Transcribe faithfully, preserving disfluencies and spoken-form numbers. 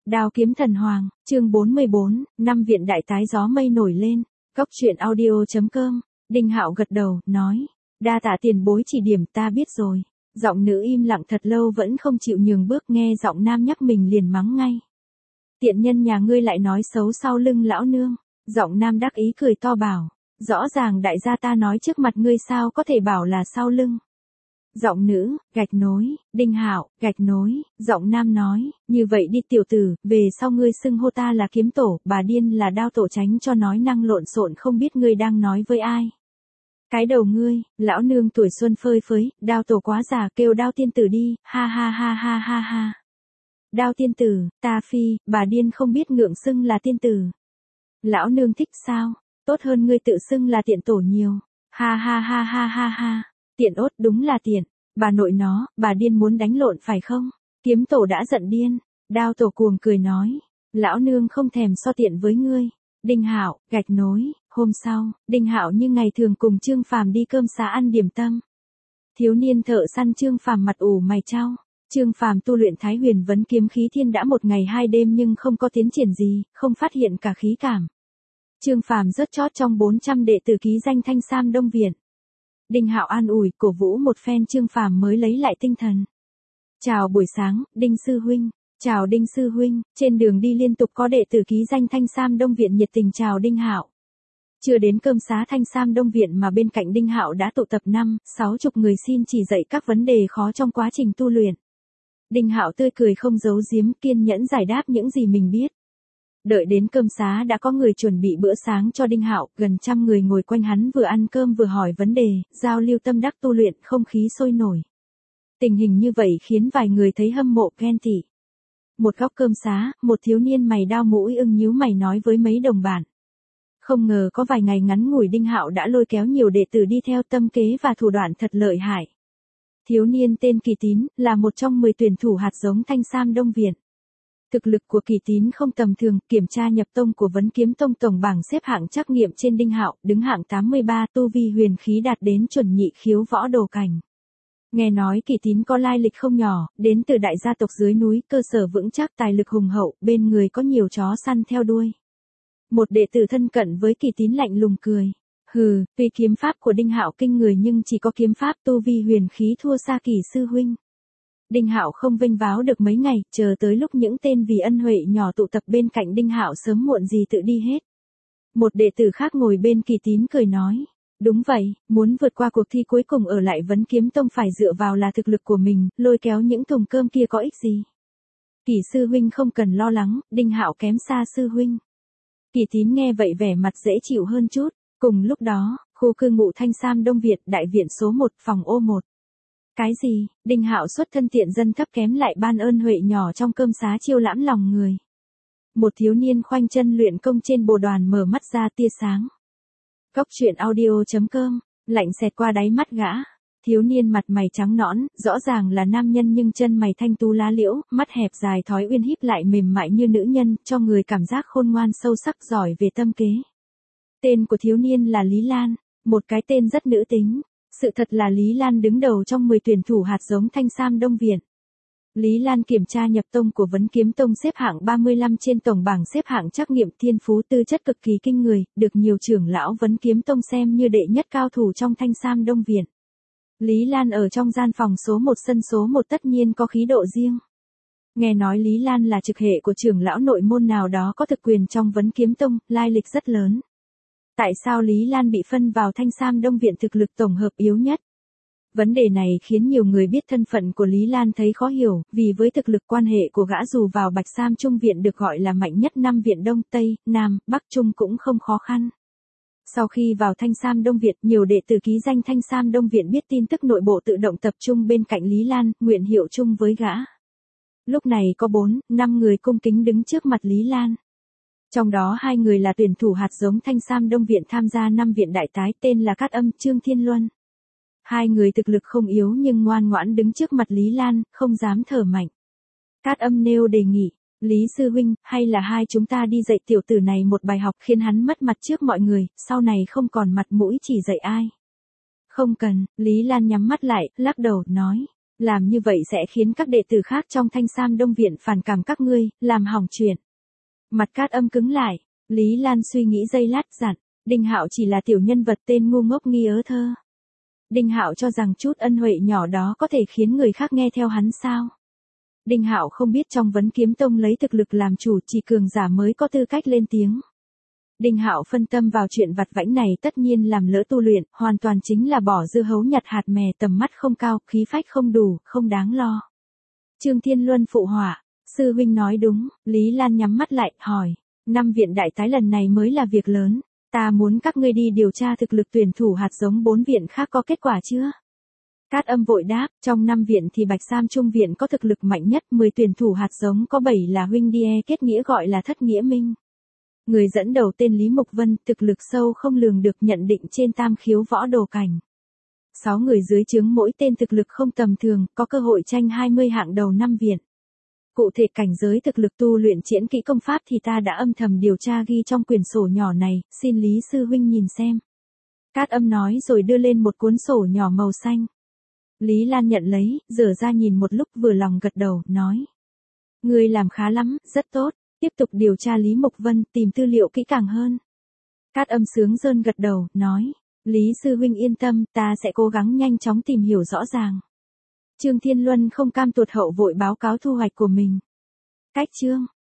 Đao kiếm thần hoàng, chương bốn mươi bốn, năm viện đại tái gió mây nổi lên. Cốc truyện audio chấm com. Đinh Hạo gật đầu, nói, đa tạ tiền bối chỉ điểm, ta biết rồi. Giọng nữ im lặng thật lâu vẫn không chịu nhường bước, nghe giọng nam nhắc mình liền mắng ngay. Tiện nhân nhà ngươi lại nói xấu sau lưng lão nương. Giọng nam đắc ý cười to bảo, rõ ràng đại gia ta nói trước mặt ngươi sao có thể bảo là sau lưng. Giọng nữ, gạch nối, Đinh Hạo, gạch nối, giọng nam nói, như vậy đi tiểu tử, về sau ngươi xưng hô ta là kiếm tổ, bà điên là đao tổ, tránh cho nói năng lộn xộn, không biết ngươi đang nói với ai. Cái đầu ngươi, lão nương tuổi xuân phơi phới, đao tổ quá già, kêu đao tiên tử đi, ha ha ha ha ha ha. Đao tiên tử, ta phi, bà điên không biết ngượng xưng là tiên tử. Lão nương thích sao, tốt hơn ngươi tự xưng là tiện tổ nhiều, ha ha ha ha ha ha. Tiện ốt, đúng là tiện, bà nội nó, bà điên muốn đánh lộn phải không? Kiếm tổ đã giận điên, đao tổ cuồng cười nói, lão nương không thèm so tiện với ngươi. Đinh Hạo, gạch nối, hôm sau, Đinh Hạo như ngày thường cùng Trương Phàm đi cơm xá ăn điểm tâm. Thiếu niên thợ săn Trương Phàm mặt ủ mày chau, Trương Phàm tu luyện Thái Huyền Vấn Kiếm Khí Thiên đã một ngày hai đêm nhưng không có tiến triển gì, không phát hiện cả khí cảm. Trương Phàm rớt chót trong bốn trăm đệ tử ký danh Thanh Sam Đông Viện. Đinh Hạo an ủi, cổ vũ một phen, Trương Phàm mới lấy lại tinh thần. Chào buổi sáng, Đinh sư huynh. Chào Đinh sư huynh. Trên đường đi liên tục có đệ tử ký danh Thanh Sam Đông Viện nhiệt tình chào Đinh Hạo. Chưa đến cơm xá Thanh Sam Đông Viện mà bên cạnh Đinh Hạo đã tụ tập năm, sáu chục người xin chỉ dạy các vấn đề khó trong quá trình tu luyện. Đinh Hạo tươi cười không giấu giếm, kiên nhẫn giải đáp những gì mình biết. Đợi đến cơm xá đã có người chuẩn bị bữa sáng cho Đinh Hạo, gần trăm người ngồi quanh hắn vừa ăn cơm vừa hỏi vấn đề, giao lưu tâm đắc tu luyện, không khí sôi nổi. Tình hình như vậy khiến vài người thấy hâm mộ ghen tị. Một góc cơm xá, một thiếu niên mày đao mũi ưng nhíu mày nói với mấy đồng bạn. Không ngờ có vài ngày ngắn ngủi Đinh Hạo đã lôi kéo nhiều đệ tử đi theo, tâm kế và thủ đoạn thật lợi hại. Thiếu niên tên Kỳ Tín, là một trong mười tuyển thủ hạt giống Thanh Sam Đông Viện. Thực lực của Kỳ Tín không tầm thường, kiểm tra nhập tông của Vấn Kiếm Tông tổng bảng xếp hạng trắc nghiệm trên Đinh Hạo, đứng hạng tám mươi ba, tu vi huyền khí đạt đến chuẩn nhị khiếu võ đồ cảnh. Nghe nói Kỳ Tín có lai lịch không nhỏ, đến từ đại gia tộc dưới núi, cơ sở vững chắc, tài lực hùng hậu, bên người có nhiều chó săn theo đuôi. Một đệ tử thân cận với Kỳ Tín lạnh lùng cười. Hừ, tuy kiếm pháp của Đinh Hạo kinh người nhưng chỉ có kiếm pháp, tu vi huyền khí thua xa Kỳ sư huynh. Đinh Hạo không vênh váo được mấy ngày, chờ tới lúc những tên vì ân huệ nhỏ tụ tập bên cạnh Đinh Hạo sớm muộn gì tự đi hết. Một đệ tử khác ngồi bên Kỳ Tín cười nói, đúng vậy, muốn vượt qua cuộc thi cuối cùng ở lại Vấn Kiếm Tông phải dựa vào là thực lực của mình, lôi kéo những thùng cơm kia có ích gì. Kỳ sư huynh không cần lo lắng, Đinh Hạo kém xa sư huynh. Kỳ Tín nghe vậy vẻ mặt dễ chịu hơn chút. Cùng lúc đó, khu cư ngụ Thanh Sam Đông Việt, đại viện số một, phòng ô một. Cái gì? Đinh Hạo xuất thân tiện dân thấp kém lại ban ơn huệ nhỏ trong cơm xá chiêu lãm lòng người. Một thiếu niên khoanh chân luyện công trên bồ đoàn mở mắt ra tia sáng. Cốc truyện audio chấm com, lạnh xẹt qua đáy mắt gã. Thiếu niên mặt mày trắng nõn, rõ ràng là nam nhân nhưng chân mày thanh tú lá liễu, mắt hẹp dài thói uyên híp lại mềm mại như nữ nhân, cho người cảm giác khôn ngoan sâu sắc, giỏi về tâm kế. Tên của thiếu niên là Lý Lan, một cái tên rất nữ tính. Sự thật là Lý Lan đứng đầu trong mười tuyển thủ hạt giống Thanh Sam Đông Viện. Lý Lan kiểm tra nhập tông của Vấn Kiếm Tông xếp hạng ba mươi lăm trên tổng bảng xếp hạng trắc nghiệm, thiên phú tư chất cực kỳ kinh người, được nhiều trưởng lão Vấn Kiếm Tông xem như đệ nhất cao thủ trong Thanh Sam Đông Viện. Lý Lan ở trong gian phòng số một sân số một tất nhiên có khí độ riêng. Nghe nói Lý Lan là trực hệ của trưởng lão nội môn nào đó có thực quyền trong Vấn Kiếm Tông, lai lịch rất lớn. Tại sao Lý Lan bị phân vào Thanh Sam Đông Viện thực lực tổng hợp yếu nhất? Vấn đề này khiến nhiều người biết thân phận của Lý Lan thấy khó hiểu, vì với thực lực quan hệ của gã dù vào Bạch Sam Trung Viện được gọi là mạnh nhất năm viện Đông, Tây, Nam, Bắc Trung cũng không khó khăn. Sau khi vào Thanh Sam Đông Viện, nhiều đệ tử ký danh Thanh Sam Đông Viện biết tin tức nội bộ tự động tập trung bên cạnh Lý Lan, nguyện hiệu chung với gã. Lúc này có bốn, năm người cung kính đứng trước mặt Lý Lan. Trong đó hai người là tuyển thủ hạt giống Thanh Sam Đông Viện tham gia năm viện đại tái, tên là Cát Âm, Trương Thiên Luân. Hai người thực lực không yếu nhưng ngoan ngoãn đứng trước mặt Lý Lan, không dám thở mạnh. Cát Âm nêu đề nghị, Lý sư huynh, hay là hai chúng ta đi dạy tiểu tử này một bài học khiến hắn mất mặt trước mọi người, sau này không còn mặt mũi chỉ dạy ai. Không cần, Lý Lan nhắm mắt lại, lắc đầu, nói. Làm như vậy sẽ khiến các đệ tử khác trong Thanh Sam Đông Viện phản cảm các ngươi, làm hỏng chuyện. Mặt Cát Âm cứng lại, Lý Lan suy nghĩ giây lát dặn, Đinh Hạo chỉ là tiểu nhân vật tên ngu ngốc nghi ớ thơ. Đinh Hạo cho rằng chút ân huệ nhỏ đó có thể khiến người khác nghe theo hắn sao? Đinh Hạo không biết trong Vấn Kiếm Tông lấy thực lực làm chủ, chỉ cường giả mới có tư cách lên tiếng. Đinh Hạo phân tâm vào chuyện vặt vãnh này tất nhiên làm lỡ tu luyện, hoàn toàn chính là bỏ dưa hấu nhặt hạt mè, tầm mắt không cao, khí phách không đủ, không đáng lo. Trương Thiên Luân phụ họa, sư huynh nói đúng. Lý Lan nhắm mắt lại, hỏi, năm viện đại tái lần này mới là việc lớn, ta muốn các ngươi đi điều tra thực lực tuyển thủ hạt giống bốn viện khác có kết quả chưa? Cát Âm vội đáp, trong năm viện thì Bạch Sam Trung viện có thực lực mạnh nhất, mười tuyển thủ hạt giống có bảy là huynh đie kết nghĩa gọi là Thất Nghĩa Minh. Người dẫn đầu tên Lý Mục Vân, thực lực sâu không lường được, nhận định trên tam khiếu võ đồ cảnh. Sáu người dưới trướng mỗi tên thực lực không tầm thường, có cơ hội tranh hai mươi hạng đầu năm viện. Cụ thể cảnh giới thực lực tu luyện triển kỹ công pháp thì ta đã âm thầm điều tra ghi trong quyển sổ nhỏ này, xin Lý sư huynh nhìn xem. Cát Âm nói rồi đưa lên một cuốn sổ nhỏ màu xanh. Lý Lan nhận lấy, dở ra nhìn một lúc vừa lòng gật đầu, nói. Ngươi làm khá lắm, rất tốt, tiếp tục điều tra Lý Mục Vân, tìm tư liệu kỹ càng hơn. Cát Âm sướng rơn gật đầu, nói. Lý sư huynh yên tâm, ta sẽ cố gắng nhanh chóng tìm hiểu rõ ràng. Trương Thiên Luân không cam tụt hậu vội báo cáo thu hoạch của mình. Cách chương.